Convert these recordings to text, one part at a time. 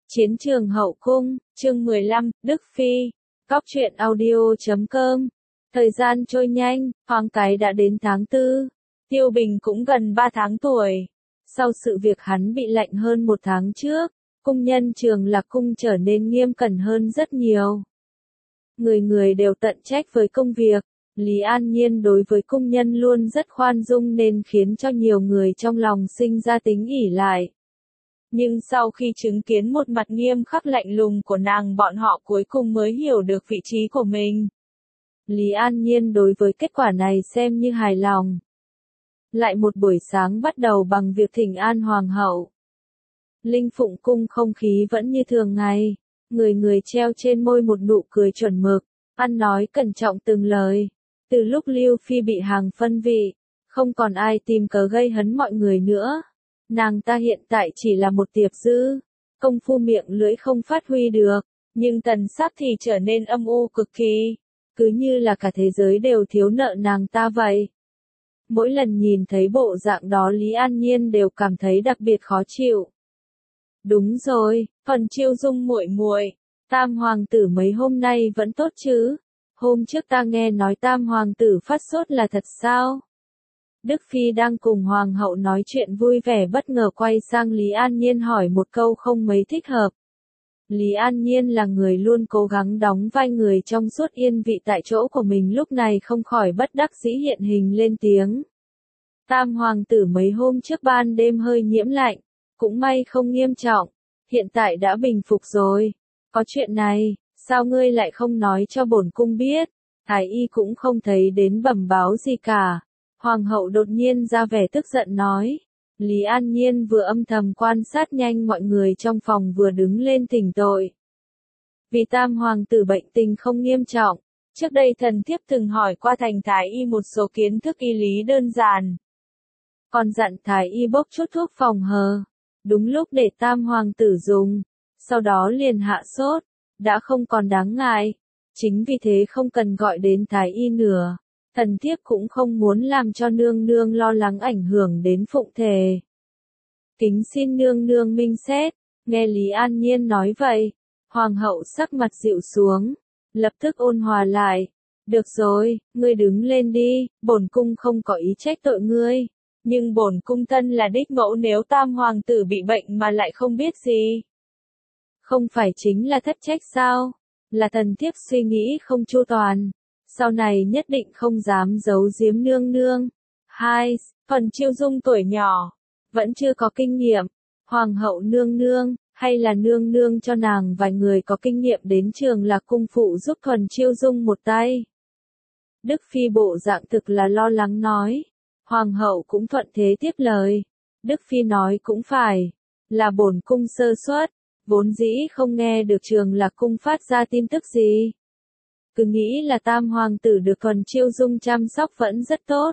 Chiến trường hậu cung, chương 15, Đức Phi. Góc truyện audio.com. Thời gian trôi nhanh, Hoàng Cái đã đến tháng 4. Tiêu Bình cũng gần 3 tháng tuổi. Sau sự việc hắn bị lạnh hơn 1 tháng trước, cung nhân Trường Lạc Cung trở nên nghiêm cẩn hơn rất nhiều. Người người đều tận trách với công việc. Lý An Nhiên đối với cung nhân luôn rất khoan dung nên khiến cho nhiều người trong lòng sinh ra tính ỷ lại. Nhưng sau khi chứng kiến một mặt nghiêm khắc lạnh lùng của nàng, bọn họ cuối cùng mới hiểu được vị trí của mình. Lý An Nhiên đối với kết quả này xem như hài lòng. Lại một buổi sáng bắt đầu bằng việc thỉnh an hoàng hậu. Linh Phụng cung không khí vẫn như thường ngày, người người treo trên môi một nụ cười chuẩn mực, ăn nói cẩn trọng từng lời. Từ lúc Lưu Phi bị hàng phân vị, không còn ai tìm cớ gây hấn mọi người nữa. Nàng ta hiện tại chỉ là một tiệp dư, công phu miệng lưỡi không phát huy được, nhưng tần sắc thì trở nên âm u cực kỳ, cứ như là cả thế giới đều thiếu nợ nàng ta vậy. Mỗi lần nhìn thấy bộ dạng đó Lý An Nhiên đều cảm thấy đặc biệt khó chịu. Đúng rồi, phần Chiêu Dung muội muội, Tam hoàng tử mấy hôm nay vẫn tốt chứ? Hôm trước ta nghe nói Tam hoàng tử phát sốt là thật sao? Đức Phi đang cùng Hoàng hậu nói chuyện vui vẻ bất ngờ quay sang Lý An Nhiên hỏi một câu không mấy thích hợp. Lý An Nhiên là người luôn cố gắng đóng vai người trong suốt yên vị tại chỗ của mình, lúc này không khỏi bất đắc dĩ hiện hình lên tiếng. Tam hoàng tử mấy hôm trước ban đêm hơi nhiễm lạnh, cũng may không nghiêm trọng, hiện tại đã bình phục rồi. Có chuyện này, sao ngươi lại không nói cho bổn cung biết? Thái y cũng không thấy đến bẩm báo gì cả. Hoàng hậu đột nhiên ra vẻ tức giận nói. Lý An Nhiên vừa âm thầm quan sát nhanh mọi người trong phòng vừa đứng lên thỉnh tội. Vì Tam hoàng tử bệnh tình không nghiêm trọng, trước đây thần thiếp từng hỏi qua thành thái y một số kiến thức y lý đơn giản. Còn dặn thái y bốc chút thuốc phòng hờ, đúng lúc để Tam hoàng tử dùng, sau đó liền hạ sốt, đã không còn đáng ngại. Chính vì thế không cần gọi đến thái y nữa. Thần thiếp cũng không muốn làm cho nương nương lo lắng ảnh hưởng đến phụng thề. Kính xin nương nương minh xét. Nghe Lý An Nhiên nói vậy, hoàng hậu sắc mặt dịu xuống, lập tức ôn hòa lại. Được rồi, ngươi đứng lên đi, bổn cung không có ý trách tội ngươi. Nhưng bổn cung thân là đích mẫu, nếu Tam hoàng tử bị bệnh mà lại không biết gì, không phải chính là thất trách sao? Là thần thiếp suy nghĩ không chu toàn. Sau này nhất định không dám giấu giếm nương nương. 2. Phần Chiêu Dung tuổi nhỏ, vẫn chưa có kinh nghiệm. Hoàng hậu nương nương, hay là nương nương cho nàng vài người có kinh nghiệm đến Trường Lạc Cung phụ giúp Thuần Chiêu Dung một tay. Đức Phi bộ dạng thực là lo lắng nói. Hoàng hậu cũng thuận thế tiếp lời. Đức Phi nói cũng phải, là bổn cung sơ suất, vốn dĩ không nghe được Trường Lạc Cung phát ra tin tức gì. Cứ nghĩ là Tam hoàng tử được Thuần Chiêu Dung chăm sóc vẫn rất tốt.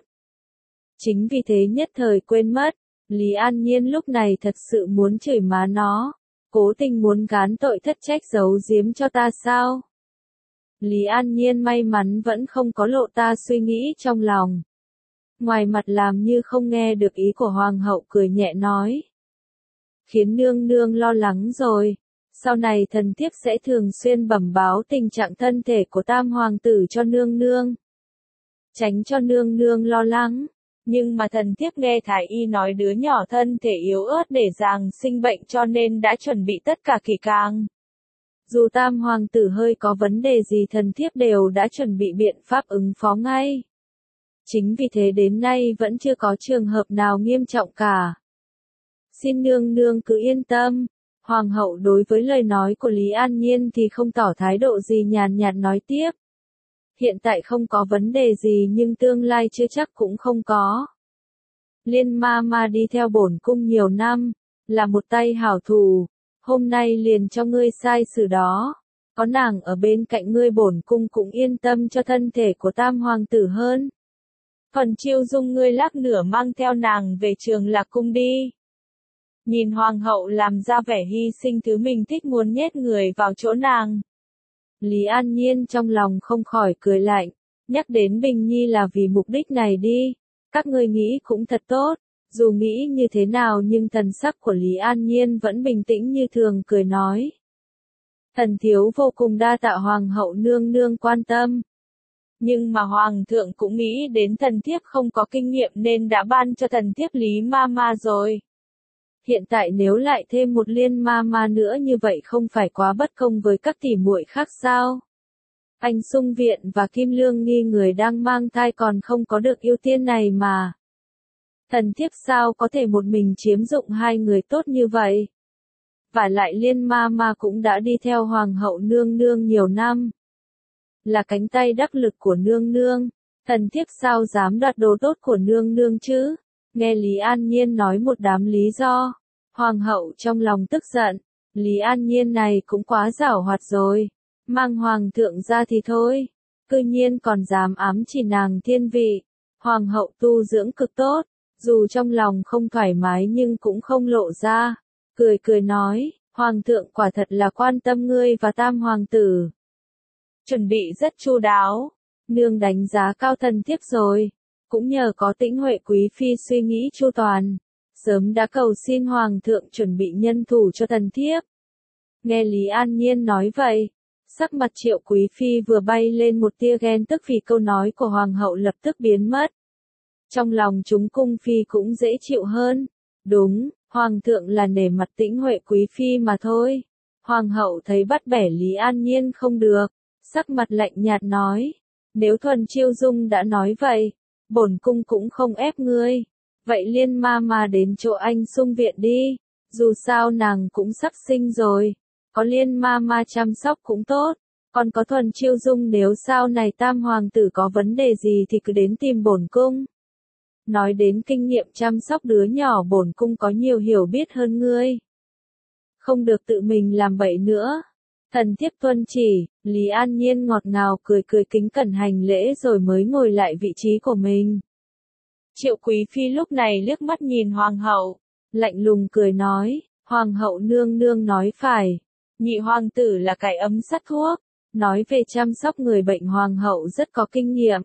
Chính vì thế nhất thời quên mất. Lý An Nhiên lúc này thật sự muốn chửi má nó. Cố tình muốn gán tội thất trách giấu giếm cho ta sao? Lý An Nhiên may mắn vẫn không có lộ ta suy nghĩ trong lòng. Ngoài mặt làm như không nghe được ý của hoàng hậu, cười nhẹ nói. Khiến nương nương lo lắng rồi. Sau này thần thiếp sẽ thường xuyên bẩm báo tình trạng thân thể của Tam hoàng tử cho nương nương. Tránh cho nương nương lo lắng. Nhưng mà thần thiếp nghe thái y nói đứa nhỏ thân thể yếu ớt để dàng sinh bệnh, cho nên đã chuẩn bị tất cả kỹ càng. Dù Tam hoàng tử hơi có vấn đề gì thần thiếp đều đã chuẩn bị biện pháp ứng phó ngay. Chính vì thế đến nay vẫn chưa có trường hợp nào nghiêm trọng cả. Xin nương nương cứ yên tâm. Hoàng hậu đối với lời nói của Lý An Nhiên thì không tỏ thái độ gì, nhàn nhạt nói tiếp. Hiện tại không có vấn đề gì nhưng tương lai chưa chắc cũng không có. Liên ma đi theo bổn cung nhiều năm, là một tay hảo thủ, hôm nay liền cho ngươi sai xử đó. Có nàng ở bên cạnh ngươi bổn cung cũng yên tâm cho thân thể của Tam hoàng tử hơn. Phần Chiêu Dung ngươi lát nửa mang theo nàng về Trường Lạc Cung đi. Nhìn hoàng hậu làm ra vẻ hy sinh thứ mình thích, muốn nhét người vào chỗ nàng. Lý An Nhiên trong lòng không khỏi cười lạnh, nhắc đến Bình Nhi là vì mục đích này đi. Các ngươi nghĩ cũng thật tốt, Dù nghĩ như thế nào nhưng thần sắc của Lý An Nhiên vẫn bình tĩnh như thường cười nói. Thần thiếu vô cùng đa tạ hoàng hậu nương nương quan tâm. Nhưng mà hoàng thượng cũng nghĩ đến thần thiếp không có kinh nghiệm nên đã ban cho thần thiếp Lý ma ma rồi. Hiện tại nếu lại thêm một Liên ma ma nữa như vậy không phải quá bất công với các tỷ muội khác sao? Anh Sung Viện và Kim Lương Nghi người đang mang thai còn không có được ưu tiên này mà. Thần thiếp sao có thể một mình chiếm dụng hai người tốt như vậy? Và lại Liên ma ma cũng đã đi theo hoàng hậu nương nương nhiều năm. Là cánh tay đắc lực của nương nương. Thần thiếp sao dám đoạt đồ tốt của nương nương chứ? Nghe Lý An Nhiên nói một đám lý do. Hoàng hậu trong lòng tức giận. Lý An Nhiên này cũng quá giảo hoạt rồi. Mang hoàng thượng ra thì thôi. Cư nhiên còn dám ám chỉ nàng thiên vị. Hoàng hậu tu dưỡng cực tốt. Dù trong lòng không thoải mái nhưng cũng không lộ ra. Cười cười nói, hoàng thượng quả thật là quan tâm ngươi và tam hoàng tử. Chuẩn bị rất chu đáo. Nương đánh giá cao thần thiếp rồi. Cũng nhờ có Tĩnh Huệ quý phi suy nghĩ chu toàn. Sớm đã cầu xin hoàng thượng chuẩn bị nhân thủ cho thần thiếp. Nghe Lý An Nhiên nói vậy. Sắc mặt Triệu quý phi vừa bay lên một tia ghen tức vì câu nói của hoàng hậu lập tức biến mất. Trong lòng chúng cung phi cũng dễ chịu hơn. Đúng, hoàng thượng là nể mặt Tĩnh Huệ quý phi mà thôi. Hoàng hậu thấy bắt bẻ Lý An Nhiên không được. Sắc mặt lạnh nhạt nói. Nếu Thuần Chiêu Dung đã nói vậy, bổn cung cũng không ép ngươi. Vậy Liên ma ma đến chỗ anh Sung Viện đi. Dù sao nàng cũng sắp sinh rồi. Có Liên ma ma chăm sóc cũng tốt. Còn có Thuần Chiêu Dung nếu sau này tam hoàng tử có vấn đề gì thì cứ đến tìm bổn cung. Nói đến kinh nghiệm chăm sóc đứa nhỏ bổn cung có nhiều hiểu biết hơn ngươi. Không được tự mình làm bậy nữa. Thần thiếp tuân chỉ, Lý An Nhiên ngọt ngào cười cười kính cẩn hành lễ rồi mới ngồi lại vị trí của mình. Triệu quý phi lúc này liếc mắt nhìn hoàng hậu, lạnh lùng cười nói, hoàng hậu nương nương nói phải, nhị hoàng tử là cái ấm sắt thuốc, nói về chăm sóc người bệnh hoàng hậu rất có kinh nghiệm.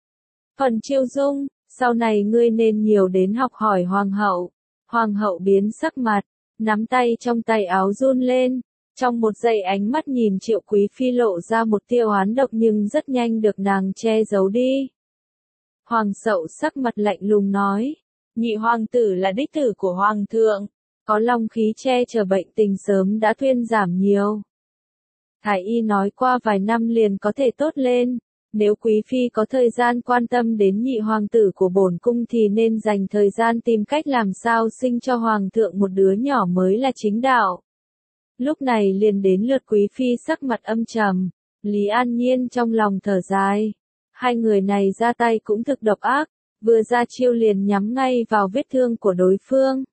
Phần Chiêu Dung, sau này ngươi nên nhiều đến học hỏi hoàng hậu. Hoàng hậu biến sắc mặt, nắm tay trong tay áo run lên. Trong một giây ánh mắt nhìn Triệu quý phi lộ ra một tia oán độc nhưng rất nhanh được nàng che giấu đi. Hoàng hậu sắc mặt lạnh lùng nói, nhị hoàng tử là đích tử của hoàng thượng, có long khí che chở bệnh tình sớm đã thuyên giảm nhiều. Thái y nói qua vài năm liền có thể tốt lên, nếu quý phi có thời gian quan tâm đến nhị hoàng tử của bổn cung thì nên dành thời gian tìm cách làm sao sinh cho hoàng thượng một đứa nhỏ mới là chính đạo. Lúc này liền đến lượt quý phi sắc mặt âm trầm, Lý An Nhiên trong lòng thở dài. Hai người này ra tay cũng thực độc ác, vừa ra chiêu liền nhắm ngay vào vết thương của đối phương.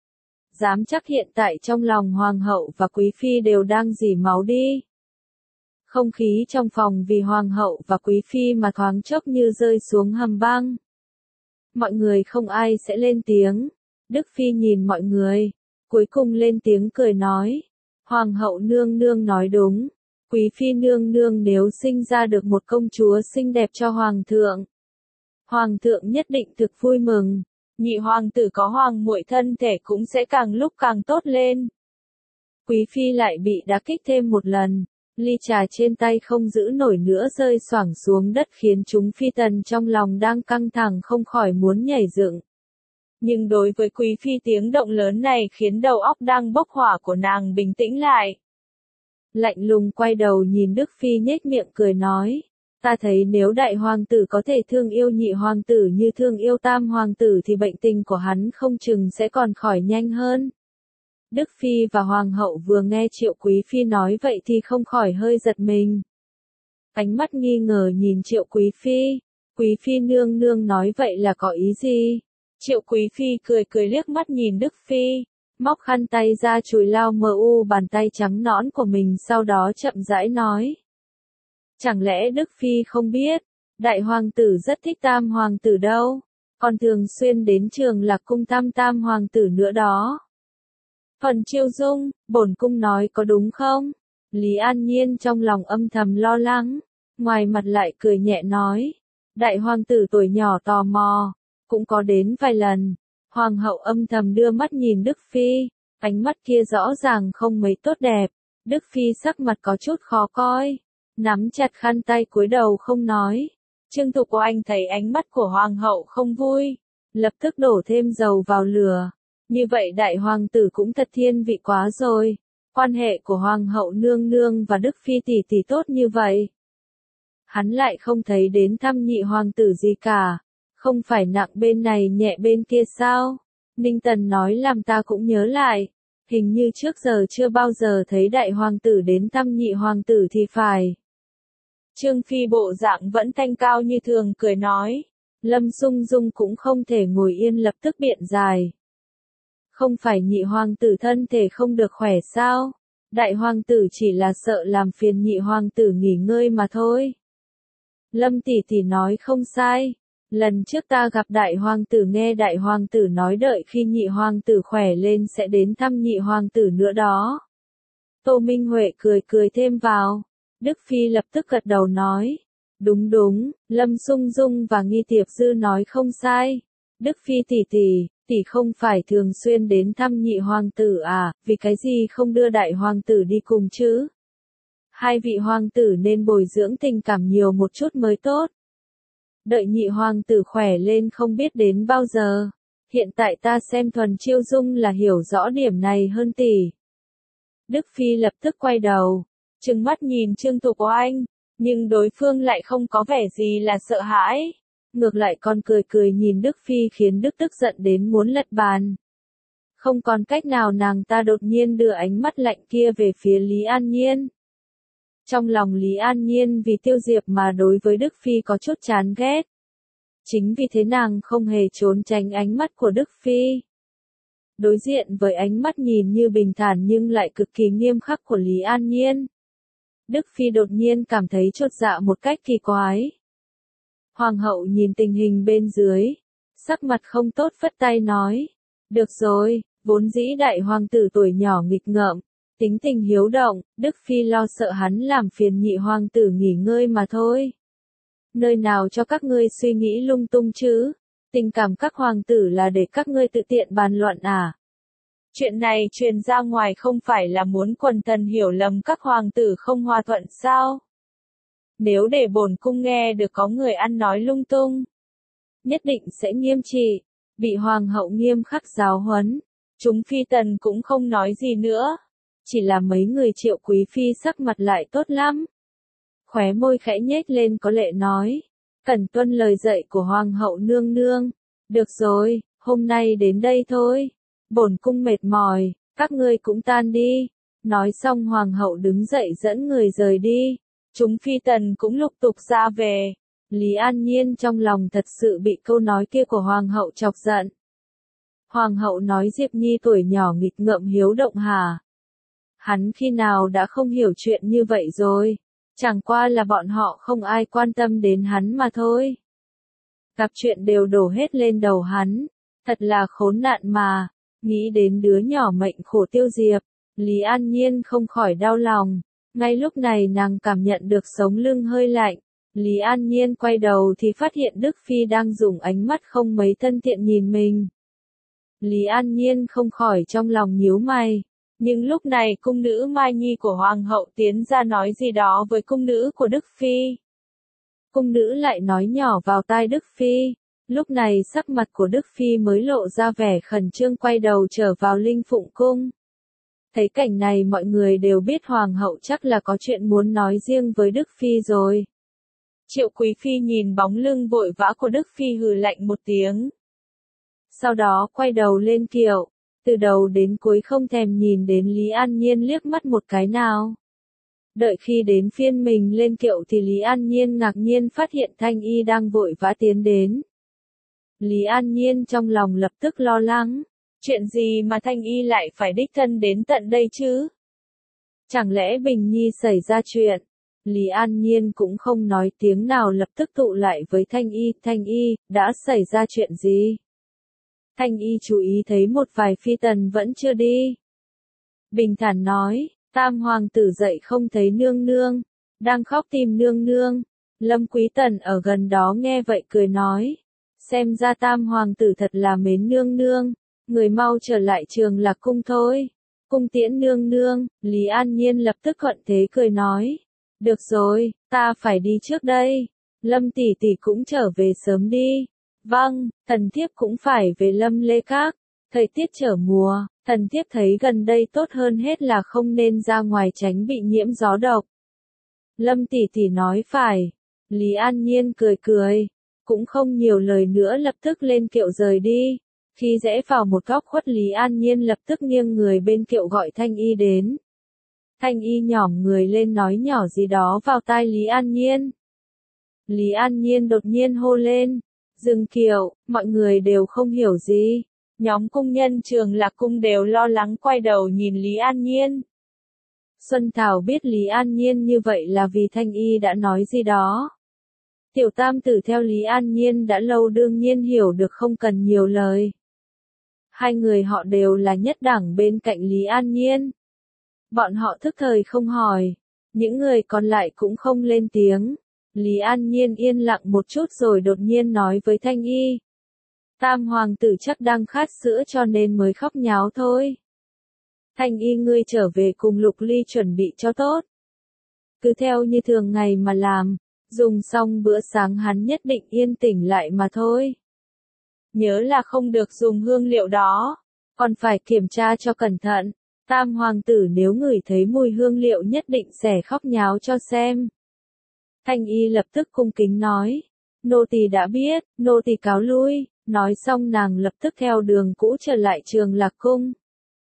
Dám chắc hiện tại trong lòng hoàng hậu và quý phi đều đang rỉ máu đi. Không khí trong phòng vì hoàng hậu và quý phi mà thoáng chốc như rơi xuống hầm băng. Mọi người không ai sẽ lên tiếng. Đức phi nhìn mọi người, cuối cùng lên tiếng cười nói. Hoàng hậu nương nương nói đúng. Quý phi nương nương nếu sinh ra được một công chúa xinh đẹp cho hoàng thượng. Hoàng thượng nhất định thực vui mừng. Nhị hoàng tử có hoàng muội thân thể cũng sẽ càng lúc càng tốt lên. Quý phi lại bị đả kích thêm một lần. Ly trà trên tay không giữ nổi nữa rơi xoảng xuống đất khiến chúng phi tần trong lòng đang căng thẳng không khỏi muốn nhảy dựng. Nhưng đối với quý phi tiếng động lớn này khiến đầu óc đang bốc hỏa của nàng bình tĩnh lại. Lạnh lùng quay đầu nhìn Đức phi nhếch miệng cười nói. Ta thấy nếu đại hoàng tử có thể thương yêu nhị hoàng tử như thương yêu tam hoàng tử thì bệnh tình của hắn không chừng sẽ còn khỏi nhanh hơn. Đức phi và hoàng hậu vừa nghe Triệu quý phi nói vậy thì không khỏi hơi giật mình. Ánh mắt nghi ngờ nhìn Triệu quý phi nương nương nói vậy là có ý gì? Triệu quý phi cười cười liếc mắt nhìn Đức phi, móc khăn tay ra chùi lau mờ u bàn tay trắng nõn của mình sau đó chậm rãi nói. Chẳng lẽ Đức phi không biết, đại hoàng tử rất thích tam hoàng tử đâu, còn thường xuyên đến trường Lạc cung thăm tam hoàng tử nữa đó. Phần Chiêu Dung, bổn cung nói có đúng không? Lý An Nhiên trong lòng âm thầm lo lắng, ngoài mặt lại cười nhẹ nói. Đại hoàng tử tuổi nhỏ tò mò, cũng có đến vài lần. Hoàng hậu âm thầm đưa mắt nhìn Đức Phi, ánh mắt kia rõ ràng không mấy tốt đẹp. Đức Phi sắc mặt có chút khó coi, nắm chặt khăn tay cúi đầu không nói. Trương Thục Oanh thấy ánh mắt của Hoàng hậu không vui, lập tức đổ thêm dầu vào lửa. Như vậy đại hoàng tử cũng thật thiên vị quá rồi. Quan hệ của Hoàng hậu nương nương và Đức Phi tỷ tỷ tốt như vậy. Hắn lại không thấy đến thăm nhị hoàng tử gì cả. Không phải nặng bên này nhẹ bên kia sao? Ninh Tần nói làm ta cũng nhớ lại. Hình như trước giờ chưa bao giờ thấy đại hoàng tử đến thăm nhị hoàng tử thì phải. Trương Phi bộ dạng vẫn thanh cao như thường cười nói. Lâm Sung Dung cũng không thể ngồi yên lập tức biện giải. Không phải nhị hoàng tử thân thể không được khỏe sao? Đại hoàng tử chỉ là sợ làm phiền nhị hoàng tử nghỉ ngơi mà thôi. Lâm tỷ tỷ nói không sai. Lần trước ta gặp đại hoàng tử nghe đại hoàng tử nói đợi khi nhị hoàng tử khỏe lên sẽ đến thăm nhị hoàng tử nữa đó. Tô Minh Huệ cười cười thêm vào. Đức Phi lập tức gật đầu nói. Đúng đúng, Lâm Sung Dung và Nghi Tiệp Dư nói không sai. Đức Phi tỷ không phải thường xuyên đến thăm nhị hoàng tử à, vì cái gì không đưa đại hoàng tử đi cùng chứ? Hai vị hoàng tử nên bồi dưỡng tình cảm nhiều một chút mới tốt. Đợi nhị hoàng tử khỏe lên không biết đến bao giờ. Hiện tại ta xem Thuần Chiêu Dung là hiểu rõ điểm này hơn tỷ. Đức Phi lập tức quay đầu, trừng mắt nhìn Trương Thục Oanh, nhưng đối phương lại không có vẻ gì là sợ hãi. Ngược lại còn cười cười nhìn Đức Phi khiến Đức tức giận đến muốn lật bàn. Không còn cách nào nàng ta đột nhiên đưa ánh mắt lạnh kia về phía Lý An Nhiên. Trong lòng Lý An Nhiên vì Tiêu Diệp mà đối với Đức Phi có chút chán ghét. Chính vì thế nàng không hề trốn tránh ánh mắt của Đức Phi. Đối diện với ánh mắt nhìn như bình thản nhưng lại cực kỳ nghiêm khắc của Lý An Nhiên. Đức Phi đột nhiên cảm thấy chột dạ một cách kỳ quái. Hoàng hậu nhìn tình hình bên dưới, sắc mặt không tốt phất tay nói. Được rồi, vốn dĩ đại hoàng tử tuổi nhỏ nghịch ngợm, tính tình hiếu động, Đức Phi lo sợ hắn làm phiền nhị hoàng tử nghỉ ngơi mà thôi. Nơi nào cho các ngươi suy nghĩ lung tung chứ? Tình cảm các hoàng tử là để các ngươi tự tiện bàn luận à? Chuyện này truyền ra ngoài không phải là muốn quần thần hiểu lầm các hoàng tử không hòa thuận sao? Nếu để bổn cung nghe được có người ăn nói lung tung, nhất định sẽ nghiêm trị, bị hoàng hậu nghiêm khắc giáo huấn. Chúng phi tần cũng không nói gì nữa, chỉ là mấy người Triệu Quý Phi sắc mặt lại tốt lắm. Khóe môi khẽ nhếch lên có lệ nói, cần tuân lời dạy của hoàng hậu nương nương. Được rồi, hôm nay đến đây thôi. Bổn cung mệt mỏi, các ngươi cũng tan đi. Nói xong hoàng hậu đứng dậy dẫn người rời đi. Chúng phi tần cũng lục tục ra về. Lý An Nhiên trong lòng thật sự bị câu nói kia của hoàng hậu chọc giận. Hoàng hậu nói Diệp Nhi tuổi nhỏ nghịch ngợm hiếu động hả? Hắn khi nào đã không hiểu chuyện như vậy rồi? Chẳng qua là bọn họ không ai quan tâm đến hắn mà thôi. Gặp chuyện đều đổ hết lên đầu hắn. Thật là khốn nạn mà. Nghĩ đến đứa nhỏ mệnh khổ Tiêu Diệp, Lý An Nhiên không khỏi đau lòng. Ngay lúc này nàng cảm nhận được sống lưng hơi lạnh. Lý An Nhiên quay đầu thì phát hiện Đức Phi đang dùng ánh mắt không mấy thân thiện nhìn mình. Lý An Nhiên không khỏi trong lòng nhíu mày. Nhưng lúc này cung nữ Mai Nhi của Hoàng hậu tiến ra nói gì đó với cung nữ của Đức Phi. Cung nữ lại nói nhỏ vào tai Đức Phi. Lúc này sắc mặt của Đức Phi mới lộ ra vẻ khẩn trương quay đầu trở vào Linh Phụng Cung. Thấy cảnh này mọi người đều biết Hoàng hậu chắc là có chuyện muốn nói riêng với Đức Phi rồi. Triệu Quý Phi nhìn bóng lưng vội vã của Đức Phi hừ lạnh một tiếng. Sau đó quay đầu lên kiệu, từ đầu đến cuối không thèm nhìn đến Lý An Nhiên liếc mắt một cái nào. Đợi khi đến phiên mình lên kiệu thì Lý An Nhiên ngạc nhiên phát hiện Thanh Y đang vội vã tiến đến. Lý An Nhiên trong lòng lập tức lo lắng. Chuyện gì mà Thanh Y lại phải đích thân đến tận đây chứ? Chẳng lẽ Bình Nhi xảy ra chuyện? Lý An Nhiên cũng không nói tiếng nào lập tức tụ lại với Thanh Y, đã xảy ra chuyện gì? Thanh Y chú ý thấy một vài phi tần vẫn chưa đi. Bình thản nói, Tam hoàng tử dậy không thấy nương nương, đang khóc tìm nương nương. Lâm Quý Tần ở gần đó nghe vậy cười nói, Xem ra tam hoàng tử thật là mến nương nương, người mau trở lại Trường Lạc cung thôi. Cung tiễn nương nương, Lý An Nhiên lập tức thuận thế cười nói. Được rồi, ta phải đi trước đây. Lâm tỷ tỷ cũng trở về sớm đi. Vâng, thần thiếp cũng phải về Lâm Lê Các. Thời tiết trở mùa, thần thiếp thấy gần đây tốt hơn hết là không nên ra ngoài tránh bị nhiễm gió độc. Lâm tỷ tỷ nói phải. Lý An Nhiên cười cười, cũng không nhiều lời nữa lập tức lên kiệu rời đi. Khi rẽ vào một góc khuất Lý An Nhiên lập tức nghiêng người bên kiệu gọi Thanh Y đến. Thanh Y nhỏm người lên nói nhỏ gì đó vào tai Lý An Nhiên. Lý An Nhiên đột nhiên hô lên. Dừng kiệu, mọi người đều không hiểu gì. Nhóm cung nhân Trường Lạc cung đều lo lắng quay đầu nhìn Lý An Nhiên. Xuân Thảo biết Lý An Nhiên như vậy là vì Thanh Y đã nói gì đó. Tiểu tam tử theo Lý An Nhiên đã lâu đương nhiên hiểu được không cần nhiều lời. Hai người họ đều là nhất đẳng bên cạnh Lý An Nhiên. Bọn họ thức thời không hỏi. Những người còn lại cũng không lên tiếng. Lý An Nhiên yên lặng một chút rồi đột nhiên nói với Thanh Y. Tam hoàng tử chắc đang khát sữa cho nên mới khóc nháo thôi. Thanh Y ngươi trở về cùng Lục Ly chuẩn bị cho tốt. Cứ theo như thường ngày mà làm, dùng xong bữa sáng hắn nhất định yên tĩnh lại mà thôi. Nhớ là không được dùng hương liệu đó, còn phải kiểm tra cho cẩn thận. Tam hoàng tử nếu ngửi thấy mùi hương liệu nhất định sẽ khóc nháo cho xem. Thanh Y lập tức cung kính nói. Nô tỳ đã biết, nô tỳ cáo lui. Nói xong nàng lập tức theo đường cũ trở lại Trường Lạc cung.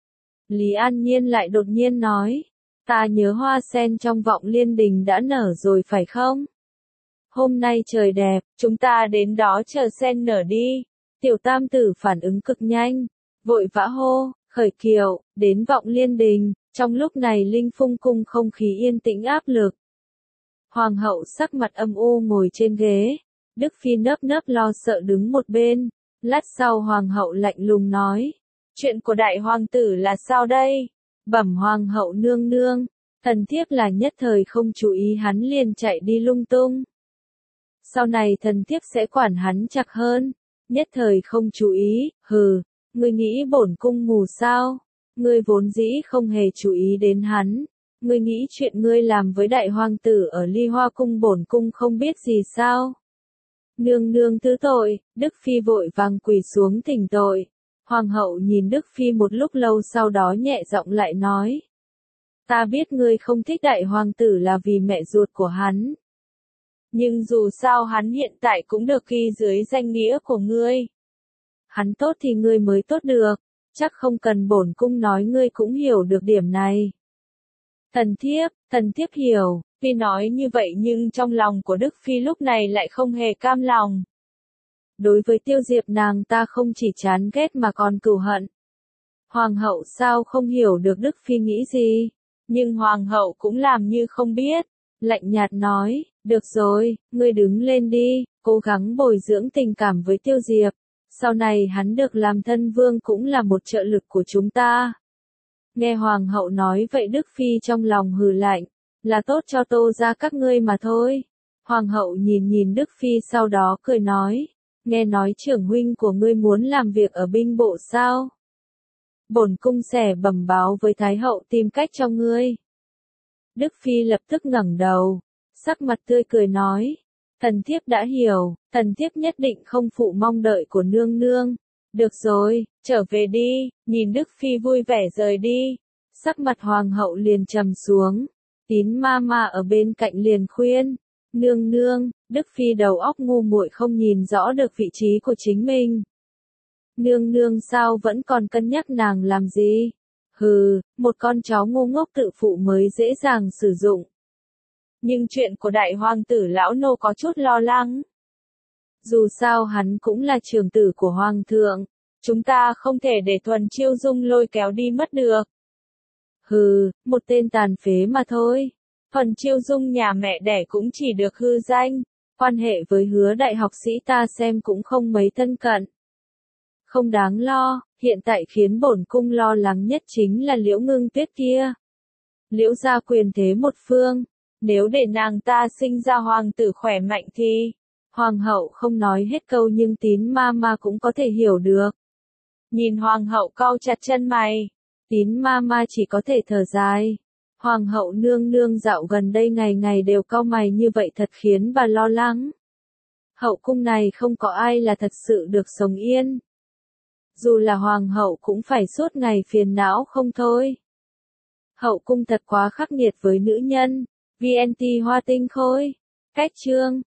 Lý An Nhiên lại đột nhiên nói. Ta nhớ hoa sen trong Vọng Liên Đình đã nở rồi phải không? Hôm nay trời đẹp, chúng ta đến đó chờ sen nở đi. Tiểu tam tử phản ứng cực nhanh, vội vã hô, khởi kiệu, đến Vọng Liên Đình. Trong lúc này Linh Phung cung không khí yên tĩnh áp lực. Hoàng hậu sắc mặt âm u ngồi trên ghế, Đức Phi nơm nớp lo sợ đứng một bên. Lát sau hoàng hậu lạnh lùng nói, chuyện của đại hoàng tử là sao đây? Bẩm hoàng hậu nương nương, thần thiếp là nhất thời không chú ý hắn liền chạy đi lung tung. Sau này thần thiếp sẽ quản hắn chặt hơn, nhất thời không chú ý, hừ, ngươi nghĩ bổn cung mù sao? Ngươi vốn dĩ không hề chú ý đến hắn, ngươi nghĩ chuyện ngươi làm với đại hoàng tử ở Ly Hoa cung bổn cung không biết gì sao? Nương nương thứ tội, Đức Phi vội vàng quỳ xuống thỉnh tội. Hoàng hậu nhìn Đức Phi một lúc lâu sau đó nhẹ giọng lại nói. Ta biết ngươi không thích đại hoàng tử là vì mẹ ruột của hắn. Nhưng dù sao hắn hiện tại cũng được ghi dưới danh nghĩa của ngươi. Hắn tốt thì ngươi mới tốt được, chắc không cần bổn cung nói ngươi cũng hiểu được điểm này. Thần thiếp hiểu. Phi nói như vậy nhưng trong lòng của Đức Phi lúc này lại không hề cam lòng. Đối với Tiêu Diệp nàng ta không chỉ chán ghét mà còn cừu hận. Hoàng hậu sao không hiểu được Đức Phi nghĩ gì, nhưng Hoàng hậu cũng làm như không biết, lạnh nhạt nói, được rồi, ngươi đứng lên đi, cố gắng bồi dưỡng tình cảm với Tiêu Diệp, sau này hắn được làm thân vương cũng là một trợ lực của chúng ta. Nghe Hoàng hậu nói vậy Đức Phi trong lòng hừ lạnh. Là tốt cho Tô gia các ngươi mà thôi. Hoàng hậu nhìn Đức Phi sau đó cười nói. Nghe nói trưởng huynh của ngươi muốn làm việc ở binh bộ sao? Bổn cung sẽ bẩm báo với Thái hậu tìm cách cho ngươi. Đức Phi lập tức ngẩng đầu, sắc mặt tươi cười nói. Thần thiếp đã hiểu, thần thiếp nhất định không phụ mong đợi của nương nương. Được rồi, trở về đi, nhìn Đức Phi vui vẻ rời đi. Sắc mặt hoàng hậu liền trầm xuống. Tín ma ở bên cạnh liền khuyên, nương nương, Đức Phi đầu óc ngu muội không nhìn rõ được vị trí của chính mình. Nương nương sao vẫn còn cân nhắc nàng làm gì? Hừ, một con chó ngu ngốc tự phụ mới dễ dàng sử dụng. Nhưng chuyện của đại hoàng tử lão nô có chút lo lắng. Dù sao hắn cũng là trưởng tử của hoàng thượng, chúng ta không thể để Thuần Chiêu Dung lôi kéo đi mất được. Hừ, một tên tàn phế mà thôi. Thuần Chiêu Dung nhà mẹ đẻ cũng chỉ được hư danh, quan hệ với Hứa đại học sĩ ta xem cũng không mấy thân cận. Không đáng lo, hiện tại khiến bổn cung lo lắng nhất chính là Liễu Ngưng Tuyết kia. Liễu gia quyền thế một phương, nếu để nàng ta sinh ra hoàng tử khỏe mạnh thì, Hoàng hậu không nói hết câu nhưng Tín Mama cũng có thể hiểu được. Nhìn hoàng hậu cau chặt chân mày, Tín Mama chỉ có thể thở dài. Hoàng hậu nương nương dạo gần đây ngày ngày đều cau mày như vậy thật khiến bà lo lắng. Hậu cung này không có ai là thật sự được sống yên. Dù là hoàng hậu cũng phải suốt ngày phiền não không thôi. Hậu cung thật quá khắc nghiệt với nữ nhân. VNT Hoa Tinh Khôi. Cách chương.